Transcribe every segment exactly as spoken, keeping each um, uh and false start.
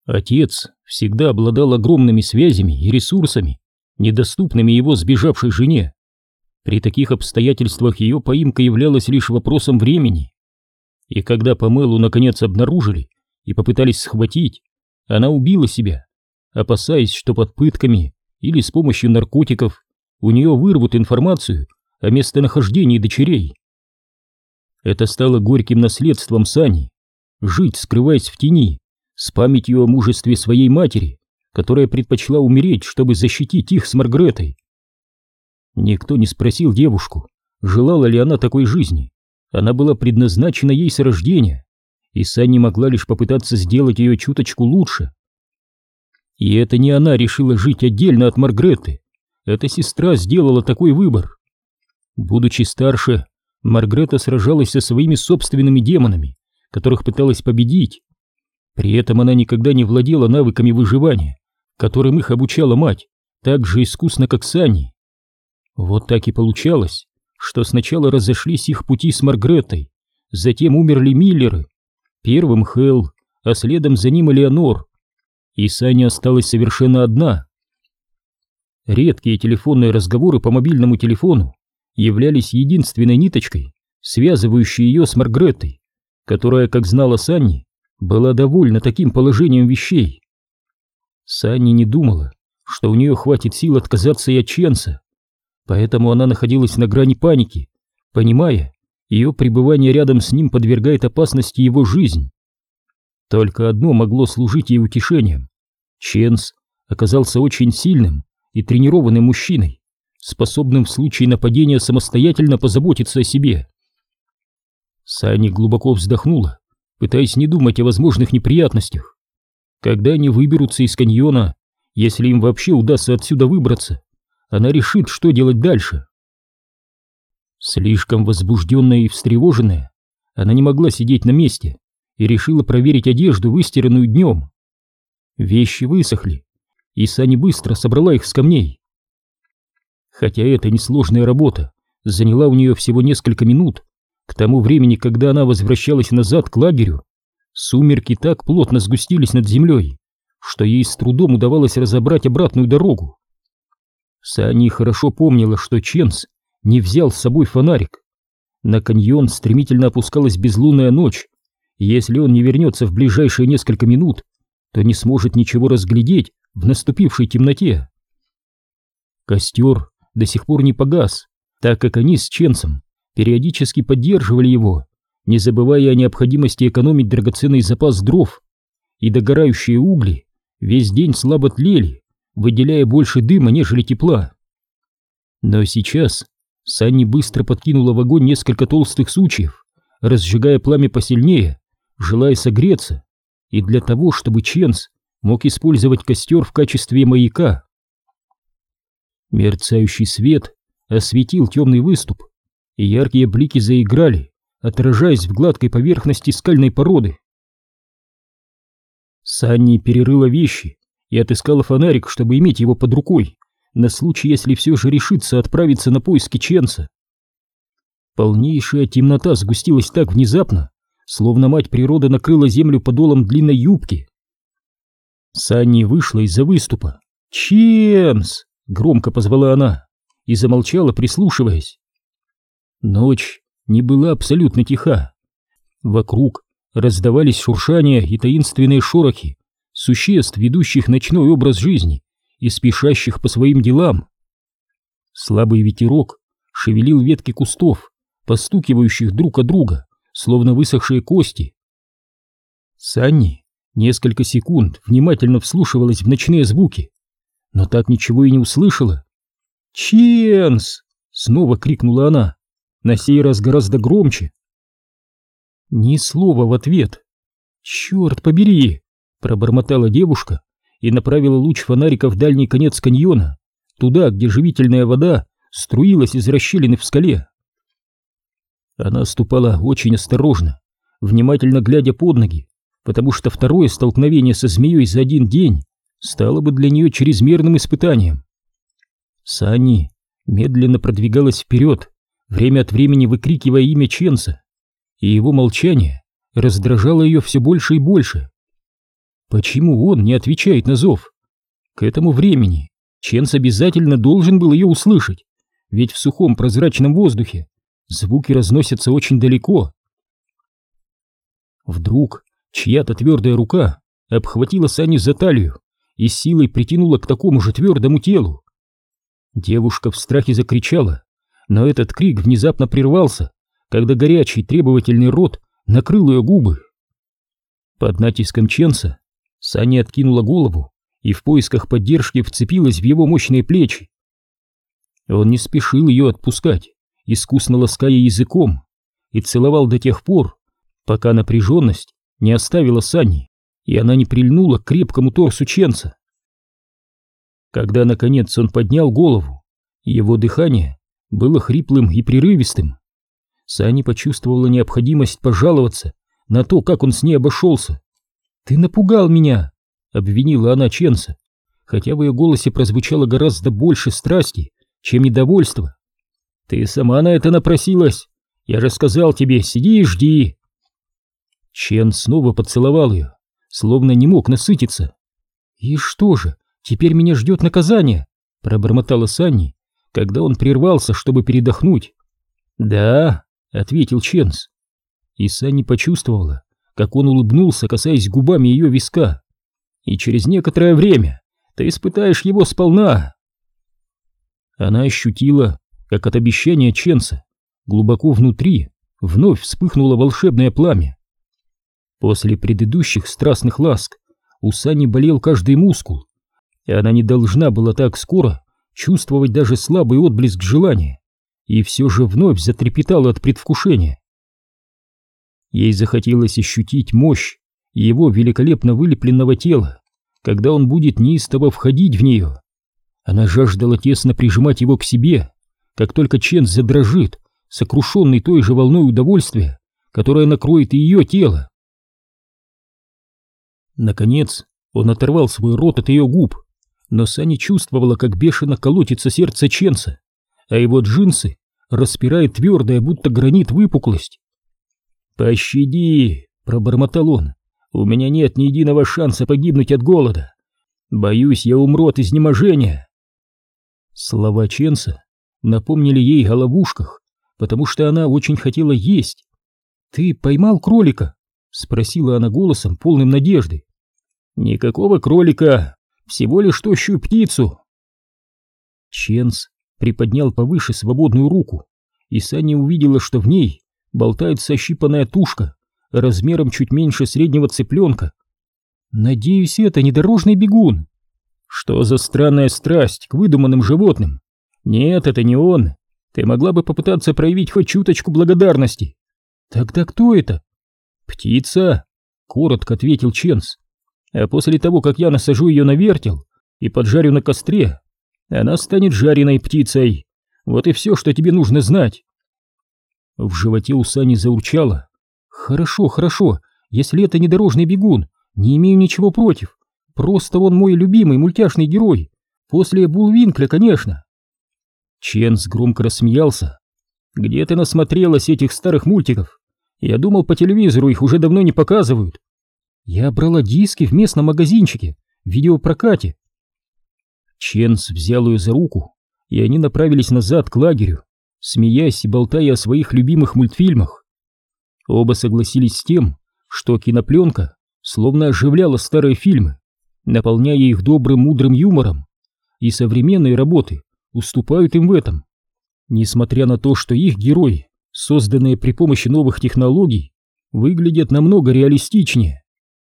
Отец всегда обладал огромными связями и ресурсами, недоступными его сбежавшей жене. При таких обстоятельствах ее поимка являлась лишь вопросом времени. И когда Памелу наконец обнаружили и попытались схватить, она убила себя, опасаясь, что под пытками или с помощью наркотиков у нее вырвут информацию о местонахождении дочерей. Это стало горьким наследством Сани — жить, скрываясь в тени, с памятью о мужестве своей матери, которая предпочла умереть, чтобы защитить их с Маргаретой. Никто не спросил девушку, желала ли она такой жизни. Она была предназначена ей с рождения, и Санни могла лишь попытаться сделать ее чуточку лучше. И это не она решила жить отдельно от Маргареты, эта сестра сделала такой выбор. Будучи старше, Маргарета сражалась со своими собственными демонами, которых пыталась победить. При этом она никогда не владела навыками выживания, которым их обучала мать, так же искусно, как Санни. Вот так и получалось, что сначала разошлись их пути с Маргаретой, затем умерли Миллеры, первым Хелл, а следом за ним Элеонор, и Санни осталась совершенно одна. Редкие телефонные разговоры по мобильному телефону являлись единственной ниточкой, связывающей ее с Маргаретой, которая, как знала Санни, была довольна таким положением вещей. Санни не думала, что у нее хватит сил отказаться и от Ченса, поэтому она находилась на грани паники, понимая, ее пребывание рядом с ним подвергает опасности его жизнь. Только одно могло служить ей утешением: Ченс оказался очень сильным и тренированным мужчиной, способным в случае нападения самостоятельно позаботиться о себе. Санни глубоко вздохнула, пытаясь не думать о возможных неприятностях. Когда они выберутся из каньона, если им вообще удастся отсюда выбраться, она решит, что делать дальше. Слишком возбужденная и встревоженная, она не могла сидеть на месте и решила проверить одежду, выстиранную днем. Вещи высохли, и Санни быстро собрала их с камней. Хотя эта несложная работа заняла у нее всего несколько минут, к тому времени, когда она возвращалась назад к лагерю, сумерки так плотно сгустились над землей, что ей с трудом удавалось разобрать обратную дорогу. Санни хорошо помнила, что Ченс не взял с собой фонарик. На каньон стремительно опускалась безлунная ночь, и если он не вернется в ближайшие несколько минут, то не сможет ничего разглядеть в наступившей темноте. Костер до сих пор не погас, так как они с Ченсом периодически поддерживали его, не забывая о необходимости экономить драгоценный запас дров, и догорающие угли весь день слабо тлели, выделяя больше дыма, нежели тепла. Но сейчас Санни быстро подкинула в огонь несколько толстых сучьев, разжигая пламя посильнее, желая согреться, и для того, чтобы Ченс мог использовать костер в качестве маяка. Мерцающий свет осветил темный выступ, и яркие блики заиграли, отражаясь в гладкой поверхности скальной породы. Санни перерыла вещи и отыскала фонарик, чтобы иметь его под рукой, на случай, если все же решится отправиться на поиски Ченса. Полнейшая темнота сгустилась так внезапно, словно мать природа накрыла землю подолом длинной юбки. Санни вышла из-за выступа. «Ченс!» — громко позвала она и замолчала, прислушиваясь. Ночь не была абсолютно тиха. Вокруг раздавались шуршания и таинственные шорохи существ, ведущих ночной образ жизни и спешащих по своим делам. Слабый ветерок шевелил ветки кустов, постукивающих друг о друга, словно высохшие кости. Санни несколько секунд внимательно вслушивалась в ночные звуки, но так ничего и не услышала. «Ченс!» — снова крикнула она, на сей раз гораздо громче. Ни слова в ответ. «Черт побери!» — пробормотала девушка и направила луч фонарика в дальний конец каньона, туда, где живительная вода струилась из расщелины в скале. Она ступала очень осторожно, внимательно глядя под ноги, потому что второе столкновение со змеей за один день стало бы для нее чрезмерным испытанием. Санни медленно продвигалась вперед, время от времени выкрикивая имя Ченса, и его молчание раздражало ее все больше и больше. Почему он не отвечает на зов? К этому времени Ченс обязательно должен был ее услышать, ведь в сухом прозрачном воздухе звуки разносятся очень далеко. Вдруг чья-то твердая рука обхватила Санни за талию и с силой притянула к такому же твердому телу. Девушка в страхе закричала, но этот крик внезапно прервался, когда горячий требовательный рот накрыл ее губы. Под натиском Ченса Санни откинула голову и в поисках поддержки вцепилась в его мощные плечи. Он не спешил ее отпускать, искусно лаская языком, и целовал до тех пор, пока напряженность не оставила Санни, и она не прильнула к крепкому торсу Ченса. Когда, наконец, он поднял голову, его дыхание было хриплым и прерывистым. Санни почувствовала необходимость пожаловаться на то, как он с ней обошелся. «Ты напугал меня!» — обвинила она Ченса, хотя в ее голосе прозвучало гораздо больше страсти, чем недовольства. «Ты сама на это напросилась! Я же сказал тебе, сиди и жди!» Чен снова поцеловал ее, словно не мог насытиться. «И что же, теперь меня ждет наказание?» — пробормотала Санни, когда он прервался, чтобы передохнуть. «Да», — ответил Ченс. И Санни почувствовала, как он улыбнулся, касаясь губами ее виска. «И через некоторое время ты испытаешь его сполна». Она ощутила, как от обещания Ченса глубоко внутри вновь вспыхнуло волшебное пламя. После предыдущих страстных ласк у Санни болел каждый мускул, и она не должна была так скоро чувствовать даже слабый отблеск желания, и все же вновь затрепетала от предвкушения. Ей захотелось ощутить мощь его великолепно вылепленного тела, когда он будет неистово входить в нее. Она жаждала тесно прижимать его к себе, как только Ченс задрожит, сокрушенный той же волной удовольствия, которая накроет и ее тело. Наконец он оторвал свой рот от ее губ, но Санни чувствовала, как бешено колотится сердце Ченса, а его джинсы распирает твердая, будто гранит, выпуклость. «Пощади!» — пробормотал он. «У меня нет ни единого шанса погибнуть от голода. Боюсь, я умру от изнеможения». Слова Ченса напомнили ей о ловушках, потому что она очень хотела есть. «Ты поймал кролика?» — спросила она голосом, полным надежды. «Никакого кролика, всего лишь тощую птицу». Ченс приподнял повыше свободную руку, и Санни увидела, что в ней болтается ощипанная тушка размером чуть меньше среднего цыпленка. «Надеюсь, это не дорожный бегун». «Что за странная страсть к выдуманным животным? Нет, это не он. Ты могла бы попытаться проявить хоть чуточку благодарности». «Тогда кто это?» «Птица», — коротко ответил Ченс. «А после того, как я насажу ее на вертел и поджарю на костре, она станет жареной птицей. Вот и все, что тебе нужно знать». В животе у Сани заурчало. «Хорошо, хорошо, если это не дорожный бегун, не имею ничего против. Просто он мой любимый мультяшный герой. После Булвинкля, конечно». Ченс громко рассмеялся. «Где ты насмотрелась этих старых мультиков? Я думал, по телевизору их уже давно не показывают». «Я брала диски в местном магазинчике, в видеопрокате». Ченс взял ее за руку, и они направились назад к лагерю, смеясь и болтая о своих любимых мультфильмах. Оба согласились с тем, что кинопленка словно оживляла старые фильмы, наполняя их добрым мудрым юмором, и современные работы уступают им в этом, несмотря на то, что их герои, созданные при помощи новых технологий, выглядят намного реалистичнее.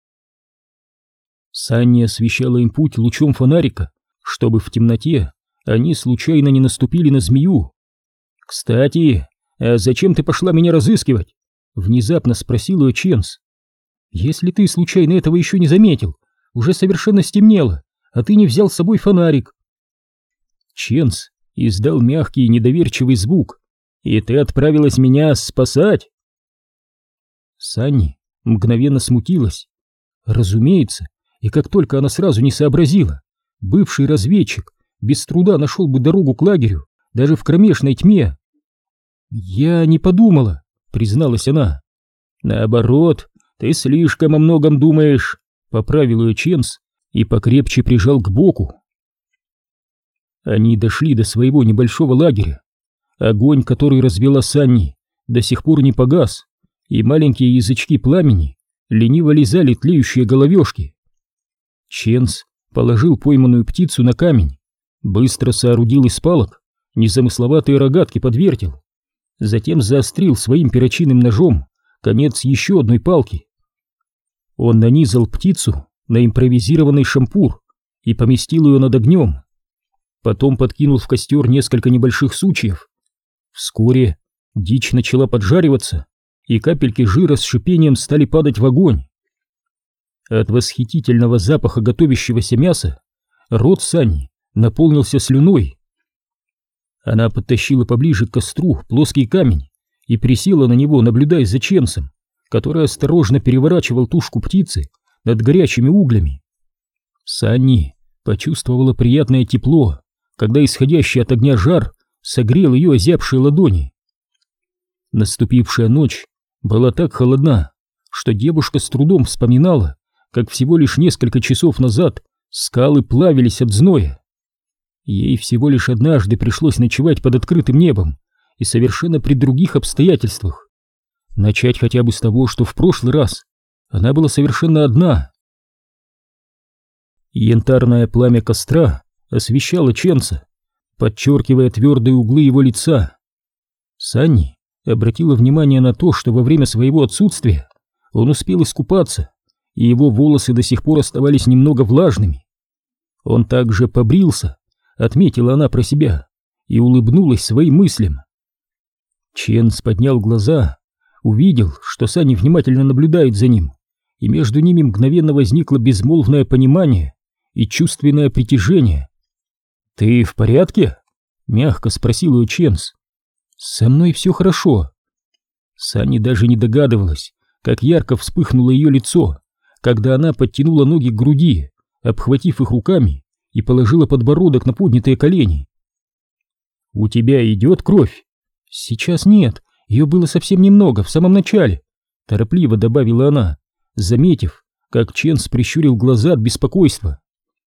Санни освещала им путь лучом фонарика, чтобы в темноте они случайно не наступили на змею. «Кстати, а зачем ты пошла меня разыскивать?» — внезапно спросил ее Ченс. «Если ты случайно этого еще не заметил, уже совершенно стемнело, а ты не взял с собой фонарик». Ченс издал мягкий недоверчивый звук. «И ты отправилась меня спасать?» Санни мгновенно смутилась. Разумеется, и как только она сразу не сообразила, бывший разведчик без труда нашел бы дорогу к лагерю даже в кромешной тьме. «Я не подумала», — призналась она. «Наоборот, ты слишком о многом думаешь. поправил ее Ченс и покрепче прижал к боку. Они дошли до своего небольшого лагеря. Огонь, который развела Санни, до сих пор не погас, и маленькие язычки пламени лениво лизали тлеющие головешки. Ченс положил пойманную птицу на камень, быстро соорудил из палок незамысловатые рогатки, подвертел, затем заострил своим перочинным ножом конец еще одной палки. Он нанизал птицу на импровизированный шампур и поместил ее над огнем. Потом подкинул в костер несколько небольших сучьев. Вскоре дичь начала поджариваться, и капельки жира с шипением стали падать в огонь. От восхитительного запаха готовящегося мяса рот Санни наполнился слюной. Она подтащила поближе к костру плоский камень и присела на него, наблюдая за Ченсом, который осторожно переворачивал тушку птицы над горячими углями. Санни почувствовала приятное тепло, когда исходящий от огня жар согрел ее озябшие ладони. Наступившая ночь была так холодна, что девушка с трудом вспоминала, как всего лишь несколько часов назад скалы плавились от зноя. Ей всего лишь однажды пришлось ночевать под открытым небом и совершенно при других обстоятельствах. Начать хотя бы с того, что в прошлый раз она была совершенно одна. Янтарное пламя костра освещало Ченса, подчеркивая твердые углы его лица. Санни обратила внимание на то, что во время своего отсутствия он успел искупаться, и его волосы до сих пор оставались немного влажными. Он также побрился, отметила она про себя, и улыбнулась своим мыслям. Ченс поднял глаза, увидел, что Санни внимательно наблюдает за ним, и между ними мгновенно возникло безмолвное понимание и чувственное притяжение. «Ты в порядке?» — мягко спросил ее Ченс. «Со мной все хорошо». Санни даже не догадывалась, как ярко вспыхнуло ее лицо, когда она подтянула ноги к груди, обхватив их руками, и положила подбородок на поднятые колени. «У тебя идет кровь?» «Сейчас нет, ее было совсем немного, в самом начале», — торопливо добавила она, заметив, как Ченс прищурил глаза от беспокойства.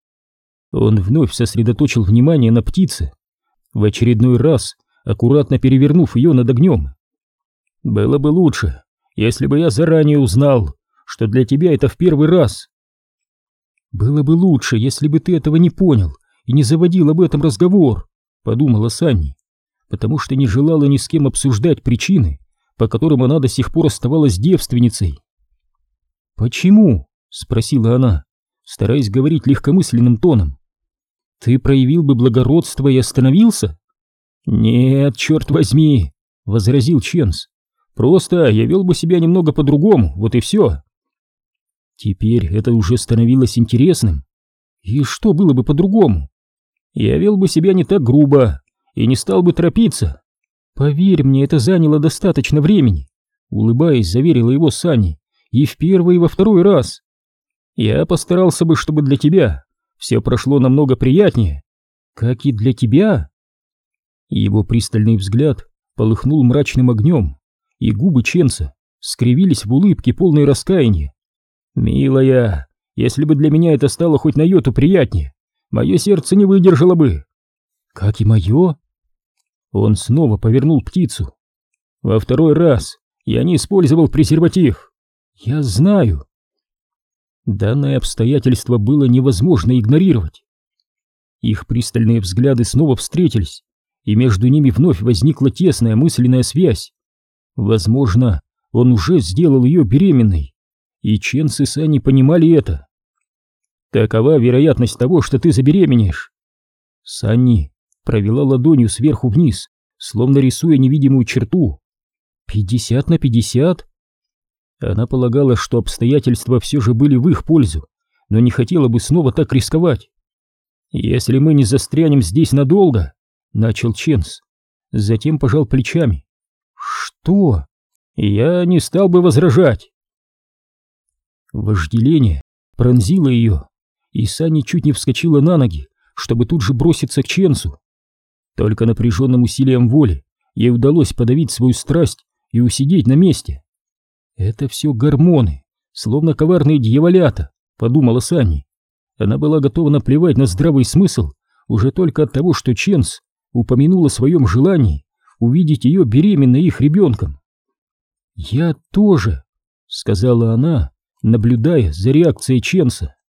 Он вновь сосредоточил внимание на птице, в очередной раз аккуратно перевернув ее над огнем. «Было бы лучше, если бы я заранее узнал, что для тебя это в первый раз». «Было бы лучше, если бы ты этого не понял и не заводил об этом разговор», — подумала Санни, потому что не желала ни с кем обсуждать причины, по которым она до сих пор оставалась девственницей. «Почему?» — спросила она, стараясь говорить легкомысленным тоном. «Ты проявил бы благородство и остановился?» «Нет, черт возьми», — возразил Ченс. «Просто я вел бы себя немного по-другому, вот и все». Теперь это уже становилось интересным. И что было бы по-другому? Я вел бы себя не так грубо и не стал бы торопиться. «Поверь мне, это заняло достаточно времени», — улыбаясь, заверила его Санни, «и в первый, и во второй раз. Я постарался бы, чтобы для тебя все прошло намного приятнее». «Как и для тебя?» Его пристальный взгляд полыхнул мрачным огнем, и губы Ченса скривились в улыбке, полной раскаяния. «Милая, если бы для меня это стало хоть на йоту приятнее, мое сердце не выдержало бы». «Как и мое?» Он снова повернул птицу. «Во второй раз я не использовал презерватив». «Я знаю». Данное обстоятельство было невозможно игнорировать. Их пристальные взгляды снова встретились, и между ними вновь возникла тесная мысленная связь. Возможно, он уже сделал ее беременной, и Ченс и Санни понимали это. «Какова вероятность того, что ты забеременеешь?» Санни провела ладонью сверху вниз, словно рисуя невидимую черту. «Пятьдесят на пятьдесят?» Она полагала, что обстоятельства все же были в их пользу, но не хотела бы снова так рисковать. «Если мы не застрянем здесь надолго», — начал Ченс, затем пожал плечами. «Что?» «Я не стал бы возражать». Вожделение пронзило ее, и Санни чуть не вскочила на ноги, чтобы тут же броситься к Ченсу. Только напряженным усилием воли ей удалось подавить свою страсть и усидеть на месте. Это все гормоны, словно коварные дьяволята, подумала Санни. Она была готова наплевать на здравый смысл уже только от того, что Ченс упомянул о своем желании увидеть ее беременной их ребенком. «Я тоже», — сказала она, наблюдая за реакцией Ченса.